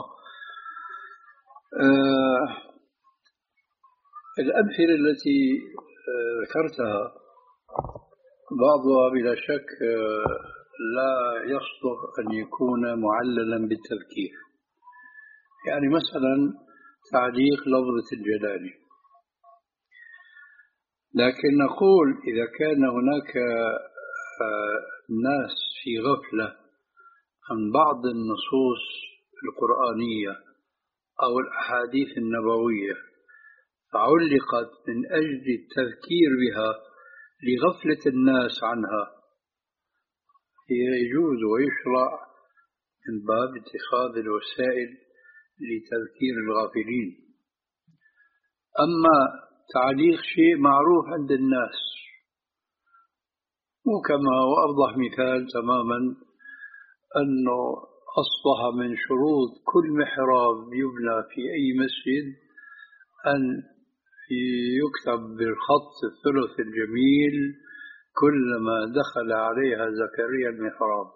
آه. الأمثلة التي آه ذكرتها بعضها بلا شك آه لا يصلح أن يكون معللا بالتذكير، يعني مثلا تعليق لفظة الجلالة، لكن نقول إذا كان هناك آه ناس في غفلة عن بعض النصوص القرآنية أو الأحاديث النبوية علقت من أجل التذكير بها لغفلة الناس عنها، يجوز ويشرع من باب اتخاذ الوسائل لتذكير الغافلين. أما تعليق شيء معروف عند الناس، وكما وأوضح مثال تماما أنه أصبح من شروط كل محراب يبنى في أي مسجد أن يكتب بالخط الثلث الجميل كلما دخل عليها زكريا المحراب.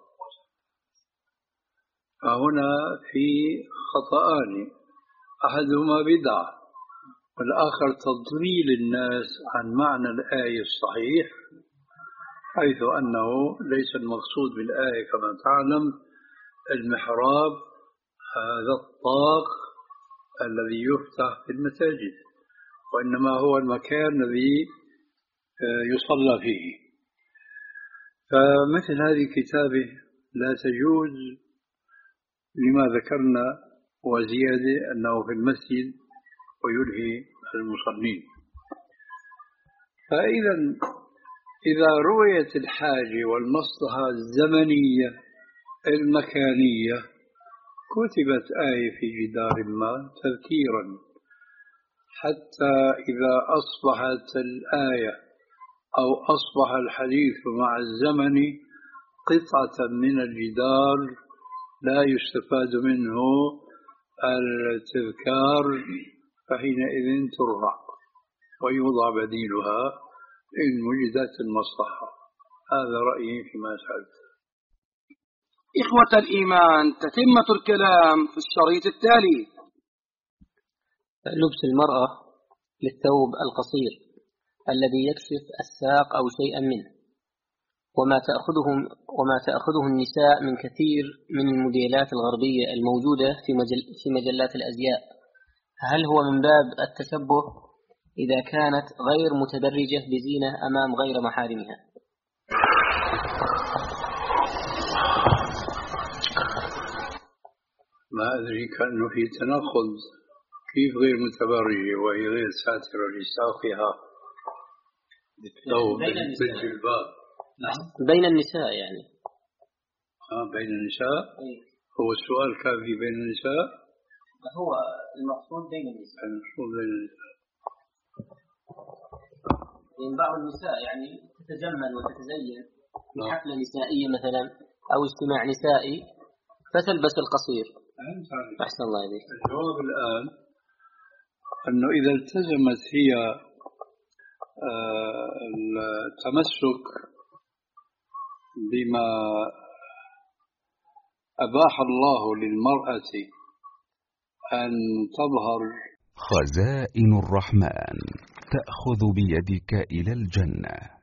فهنا في خطأان، أحدهما بدعة والآخر تضليل الناس عن معنى الآية الصحيح، حيث أنه ليس المقصود بالآية كما تعلم المحراب هذا الطاق الذي يفتح في المساجد، وإنما هو المكان الذي يصلى فيه. فمثل هذه الكتابة لا تجوز لما ذكرنا وزيادة أنه في المسجد ويلهي المصلين. فإذا إذا رويت الحاجة والمصلحة الزمنية المكانية كتبت آية في جدار ما تذكيرا، حتى إذا أصبحت الآية أو أصبح الحديث مع الزمن قطعة من الجدار لا يستفاد منه التذكار، فحينئذ ترفع ويوضع بديلها إن وجدت المصلحة. هذا رأيي فيما سألت. إخوة الإيمان، تتمة الكلام في الشريط التالي. لبس المرأة للثوب القصير الذي يكشف الساق أو شيئا منه، وما تأخذهم وما تأخذه النساء من كثير من الموديلات الغربية الموجودة في مجل في مجلات الأزياء، هل هو من باب التشبه إذا كانت غير متدرجة بزينة أمام غير محارمها؟ ما أدري، كأنه في تناقض. كيف غير متبرجة وهي غير ساترة لساقها بالثوب بالجلباب؟ بين النساء يعني. آه بين النساء. هو السؤال كان في بين النساء. هو المقصود بين النساء. المقصود بين النساء. من بعض النساء يعني تتجمل وتتزين في حفلة نسائية مثلا أو اجتماع نسائي فتلبس القصير. أحسن الله عليك. الجواب الآن أنه إذا التزمت هي التمسك بما أباح الله للمرأة أن تظهر. خزائن الرحمن تأخذ بيدك إلى الجنة.